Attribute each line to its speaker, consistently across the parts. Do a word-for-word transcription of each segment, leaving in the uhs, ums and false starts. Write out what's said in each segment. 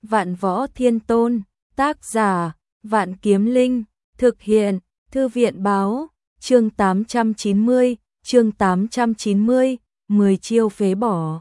Speaker 1: Vạn Võ Thiên Tôn, tác giả, Vạn Kiếm Linh, thực hiện, Thư viện báo, chương tám trăm chín mươi, chương tám trăm chín mươi, mười chiêu phế bỏ.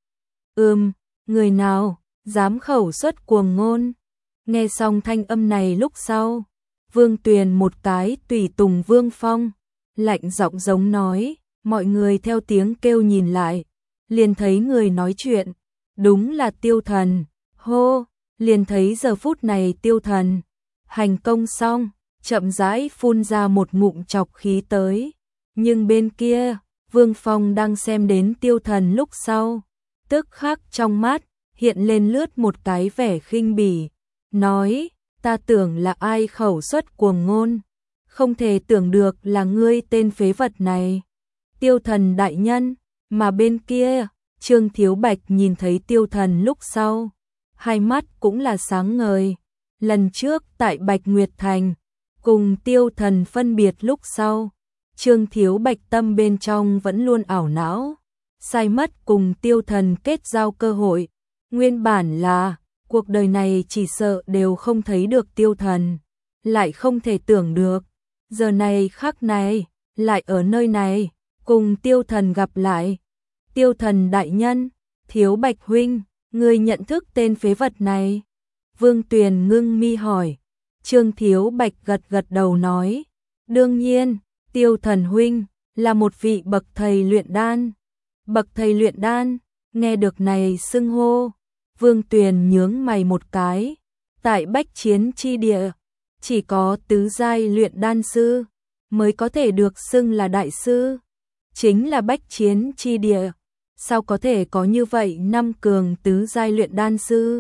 Speaker 1: Ừm, người nào, dám khẩu xuất cuồng ngôn. Nghe xong thanh âm này lúc sau, Vương Tuyền một cái tùy tùng Vương Phong, lạnh giọng giống nói, mọi người theo tiếng kêu nhìn lại, liền thấy người nói chuyện, đúng là Tiêu Thần, hô, liền thấy giờ phút này Tiêu Thần, hành công xong, chậm rãi phun ra một ngụm chọc khí tới, nhưng bên kia, Vương Phong đang xem đến Tiêu Thần lúc sau, tức khắc trong mắt, hiện lên lướt một cái vẻ khinh bỉ, nói, ta tưởng là ai khẩu xuất cuồng ngôn, không thể tưởng được là ngươi tên phế vật này. Tiêu Thần đại nhân, mà bên kia, Trương Thiếu Bạch nhìn thấy Tiêu Thần lúc sau, hai mắt cũng là sáng ngời. Lần trước tại Bạch Nguyệt Thành, cùng Tiêu Thần phân biệt lúc sau, Trương Thiếu Bạch tâm bên trong vẫn luôn ảo não, sai mất cùng Tiêu Thần kết giao cơ hội. Nguyên bản là, cuộc đời này chỉ sợ đều không thấy được Tiêu Thần, lại không thể tưởng được, giờ này khắc này, lại ở nơi này, cùng Tiêu Thần gặp lại. Tiêu Thần đại nhân, Thiếu Bạch huynh, ngươi nhận thức tên phế vật này? Vương Tuyền ngưng mi hỏi. Trương Thiếu Bạch gật gật đầu nói, đương nhiên, Tiêu Thần huynh là một vị bậc thầy luyện đan. Bậc thầy luyện đan, nghe được này xưng hô, Vương Tuyền nhướng mày một cái, tại Bách Chiến chi địa, chỉ có tứ giai luyện đan sư mới có thể được xưng là đại sư, chính là Bách Chiến chi địa, sao có thể có như vậy năm cường tứ giai luyện đan sư?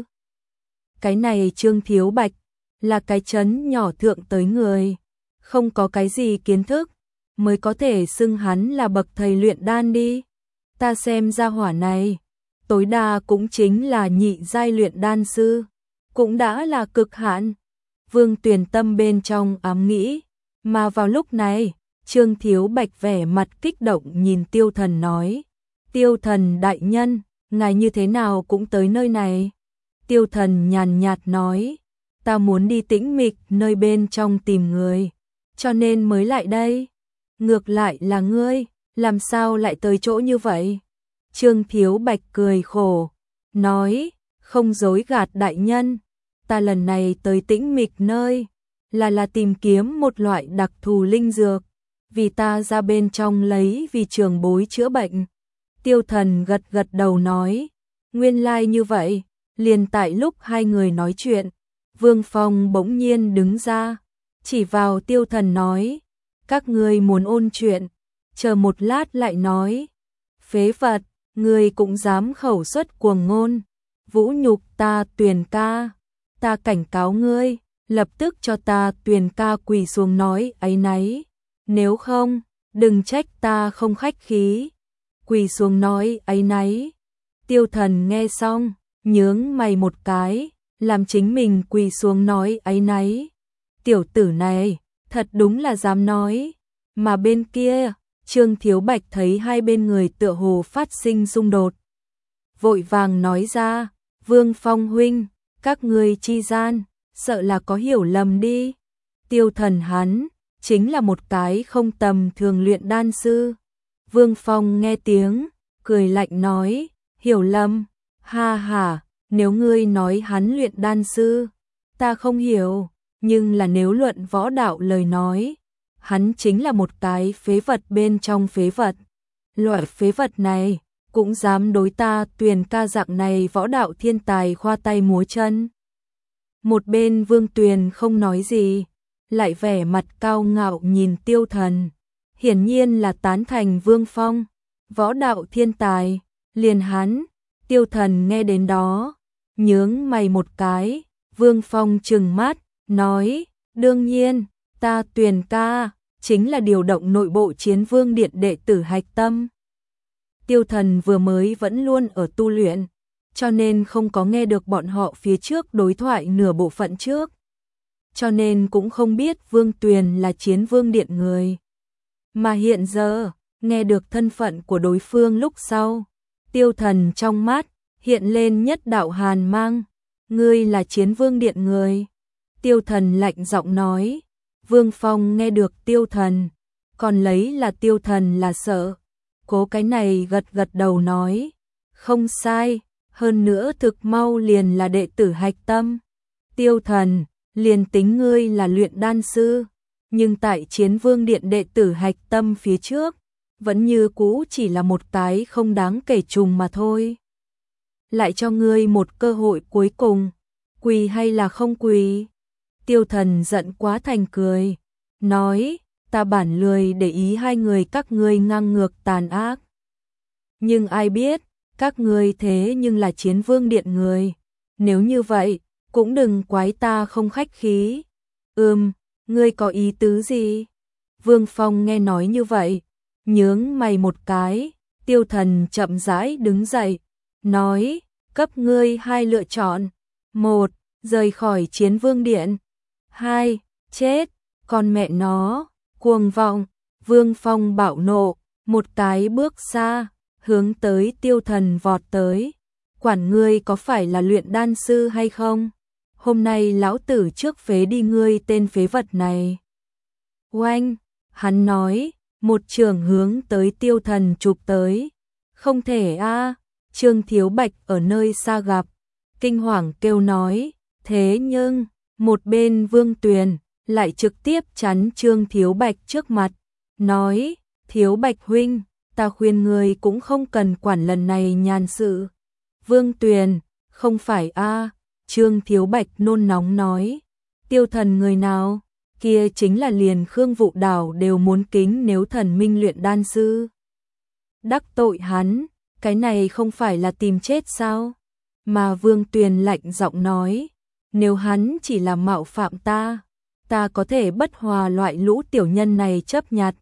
Speaker 1: Cái này Trương Thiếu Bạch là cái trấn nhỏ thượng tới người, không có cái gì kiến thức, mới có thể xưng hắn là bậc thầy luyện đan đi. Ta xem ra hỏa này, tối đa cũng chính là nhị giai luyện đan sư, cũng đã là cực hạn. Vương Tuyền tâm bên trong ám nghĩ, mà vào lúc này, Trương Thiếu Bạch vẻ mặt kích động nhìn Tiêu Thần nói, Tiêu Thần đại nhân, ngài như thế nào cũng tới nơi này? Tiêu Thần nhàn nhạt nói, ta muốn đi tĩnh mịch nơi bên trong tìm người, cho nên mới lại đây. Ngược lại là ngươi, làm sao lại tới chỗ như vậy? Trương Thiếu Bạch cười khổ, nói, không dối gạt đại nhân, ta lần này tới tĩnh mịch nơi, là là tìm kiếm một loại đặc thù linh dược, vì ta ra bên trong lấy vì trường bối chữa bệnh. Tiêu Thần gật gật đầu nói, nguyên lai like như vậy. Liền tại lúc hai người nói chuyện, Vương Phong bỗng nhiên đứng ra, chỉ vào Tiêu Thần nói, các ngươi muốn ôn chuyện, chờ một lát lại nói. Phế vật, ngươi cũng dám khẩu xuất cuồng ngôn, vũ nhục ta Tuyền ca, ta cảnh cáo ngươi, lập tức cho ta Tuyền ca quỳ xuống nói áy náy, nếu không, đừng trách ta không khách khí. Quỳ xuống nói áy náy. Tiêu Thần nghe xong, nhướng mày một cái, làm chính mình quỳ xuống nói áy náy. Tiểu tử này, thật đúng là dám nói. Mà bên kia, Trương Thiếu Bạch thấy hai bên người tựa hồ phát sinh xung đột, vội vàng nói ra, Vương Phong huynh, các ngươi chi gian, sợ là có hiểu lầm đi. Tiêu Thần hắn, chính là một cái không tầm thường luyện đan sư. Vương Phong nghe tiếng, cười lạnh nói, hiểu lầm, ha ha, nếu ngươi nói hắn luyện đan sư, ta không hiểu, nhưng là nếu luận võ đạo lời nói, hắn chính là một cái phế vật bên trong phế vật. Loại phế vật này, cũng dám đối ta Tuyền ca dạng này võ đạo thiên tài khoa tay múa chân. Một bên Vương Tuyền không nói gì, lại vẻ mặt cao ngạo nhìn Tiêu Thần, hiển nhiên là tán thành Vương Phong, võ đạo thiên tài, liền hắn. Tiêu Thần nghe đến đó, nhướng mày một cái, Vương Phong trừng mắt, nói, đương nhiên, ta Tuyền ca, chính là điều động nội bộ Chiến Vương Điện đệ tử hạch tâm. Tiêu Thần vừa mới vẫn luôn ở tu luyện, cho nên không có nghe được bọn họ phía trước đối thoại nửa bộ phận trước. Cho nên cũng không biết Vương Tuyền là Chiến Vương Điện người. Mà hiện giờ, nghe được thân phận của đối phương lúc sau, Tiêu Thần trong mắt hiện lên nhất đạo hàn mang, ngươi là Chiến Vương Điện người. Tiêu Thần lạnh giọng nói. Vương Phong nghe được Tiêu Thần, còn lấy là Tiêu Thần là sợ. Cố cái này gật gật đầu nói. Không sai, hơn nữa thực mau liền là đệ tử hạch tâm. Tiêu Thần, liền tính ngươi là luyện đan sư, nhưng tại Chiến Vương Điện đệ tử hạch tâm phía trước, vẫn như cũ chỉ là một cái không đáng kể trùng mà thôi. Lại cho ngươi một cơ hội cuối cùng, quỳ hay là không quỳ? Tiêu Thần giận quá thành cười, nói, ta bản lười để ý hai người các ngươi ngang ngược tàn ác. Nhưng ai biết, các ngươi thế nhưng là Chiến Vương Điện người, nếu như vậy, cũng đừng quái ta không khách khí. Ừm, ngươi có ý tứ gì? Vương Phong nghe nói như vậy, nhướng mày một cái. Tiêu Thần chậm rãi đứng dậy, nói, cấp ngươi hai lựa chọn. Một, rời khỏi Chiến Vương Điện. Hai, chết, con mẹ nó, cuồng vọng. Vương Phong bạo nộ, một cái bước xa, hướng tới Tiêu Thần vọt tới. Quản ngươi có phải là luyện đan sư hay không? Hôm nay lão tử trước phế đi ngươi tên phế vật này. Oanh, hắn nói, một trường hướng tới Tiêu Thần chụp tới. Không thể a, Trương Thiếu Bạch ở nơi xa gặp, kinh hoàng kêu nói, thế nhưng, một bên Vương Tuyền lại trực tiếp chắn Trương Thiếu Bạch trước mặt, nói, Thiếu Bạch huynh, ta khuyên ngươi cũng không cần quản lần này nhàn sự. Vương Tuyền, không phải a, Trương Thiếu Bạch nôn nóng nói, Tiêu Thần người nào? Kia chính là liền Khương Vụ Đảo đều muốn kính nếu thần minh luyện đan sư. Đắc tội hắn, cái này không phải là tìm chết sao? Mà Vương Tuyền lạnh giọng nói, nếu hắn chỉ là mạo phạm ta, ta có thể bất hòa loại lũ tiểu nhân này chấp nhặt.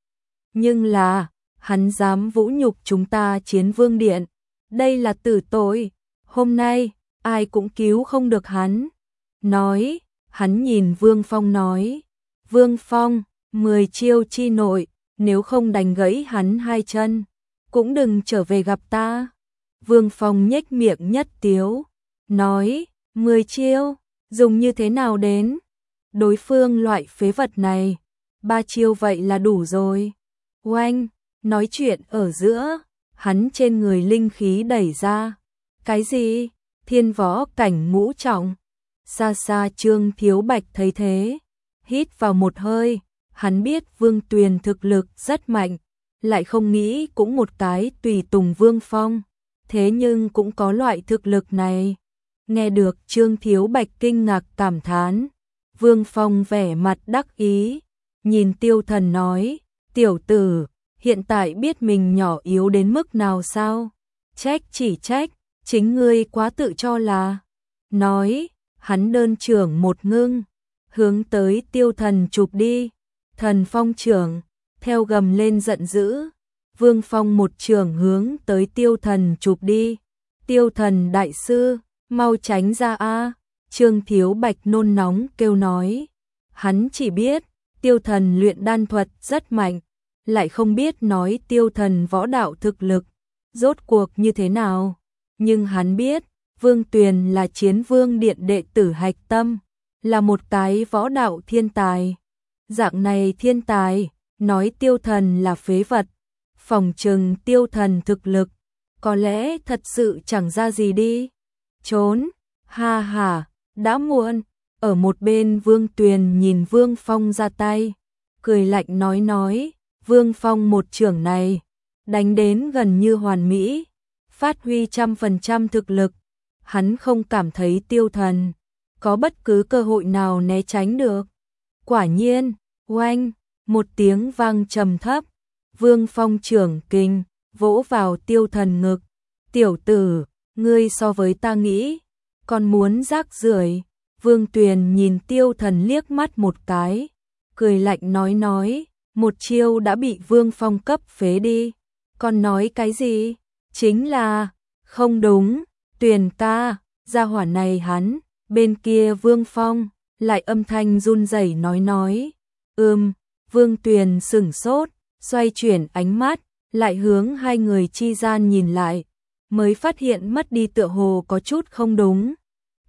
Speaker 1: Nhưng là, hắn dám vũ nhục chúng ta Chiến Vương Điện, đây là tử tội, hôm nay, ai cũng cứu không được hắn. Nói, hắn nhìn Vương Phong nói, Vương Phong, mười chiêu chi nội, nếu không đánh gãy hắn hai chân, cũng đừng trở về gặp ta. Vương Phong nhếch miệng nhất tiếu, nói, mười chiêu, dùng như thế nào đến? Đối phương loại phế vật này, ba chiêu vậy là đủ rồi. Oanh, nói chuyện ở giữa, hắn trên người linh khí đẩy ra. Cái gì? Thiên võ cảnh ngũ trọng. Xa xa Trương Thiếu Bạch thấy thế, hít vào một hơi, hắn biết Vương Tuyền thực lực rất mạnh, lại không nghĩ cũng một cái tùy tùng Vương Phong, thế nhưng cũng có loại thực lực này. Nghe được Trương Thiếu Bạch kinh ngạc cảm thán, Vương Phong vẻ mặt đắc ý, nhìn Tiêu Thần nói, tiểu tử, hiện tại biết mình nhỏ yếu đến mức nào sao? Trách chỉ trách, chính ngươi quá tự cho là. Nói, hắn đơn trưởng một ngưng, hướng tới Tiêu Thần chụp đi. Thần Phong trưởng, theo gầm lên giận dữ, Vương Phong một trường hướng tới Tiêu Thần chụp đi. Tiêu Thần đại sư, mau tránh ra a! Trương Thiếu Bạch nôn nóng kêu nói. Hắn chỉ biết, Tiêu Thần luyện đan thuật rất mạnh, lại không biết nói Tiêu Thần võ đạo thực lực, rốt cuộc như thế nào. Nhưng hắn biết, Vương Tuyền là Chiến Vương Điện đệ tử hạch tâm, là một cái võ đạo thiên tài. Dạng này thiên tài, nói Tiêu Thần là phế vật, phòng trừng Tiêu Thần thực lực, có lẽ thật sự chẳng ra gì đi. Trốn, ha ha, đã muộn. Ở một bên Vương Tuyền nhìn Vương Phong ra tay, cười lạnh nói nói, Vương Phong một trưởng này, đánh đến gần như hoàn mỹ, phát huy trăm phần trăm thực lực. Hắn không cảm thấy Tiêu Thần có bất cứ cơ hội nào né tránh được. Quả nhiên, oanh, một tiếng vang trầm thấp, Vương Phong trưởng kình vỗ vào Tiêu Thần ngực. Tiểu tử, ngươi so với ta nghĩ, còn muốn rác rưởi. Vương Tuyền nhìn Tiêu Thần liếc mắt một cái, cười lạnh nói nói, một chiêu đã bị Vương Phong cấp phế đi. Còn nói cái gì? Chính là, không đúng, Tuyền ca, gia hỏa này hắn. Bên kia Vương Phong lại âm thanh run rẩy nói nói, ừm. Vương Tuyền sửng sốt, xoay chuyển ánh mắt, lại hướng hai người chi gian nhìn lại, mới phát hiện mất đi tựa hồ có chút không đúng.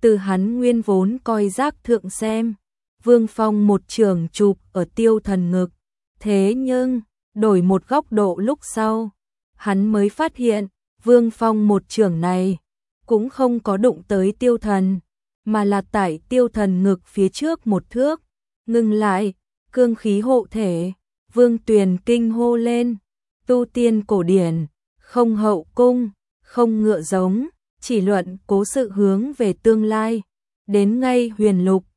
Speaker 1: Từ hắn nguyên vốn coi giác thượng xem, Vương Phong một trường chụp ở Tiêu Thần ngực, thế nhưng, đổi một góc độ lúc sau, hắn mới phát hiện, Vương Phong một trường này, cũng không có đụng tới Tiêu Thần, mà là tại Tiêu Thần ngực phía trước một thước, ngừng lại, cương khí hộ thể, Vương Tuyền kinh hô lên, tu tiên cổ điển, không hậu cung, không ngựa giống, chỉ luận cố sự hướng về tương lai, đến ngay huyền lục,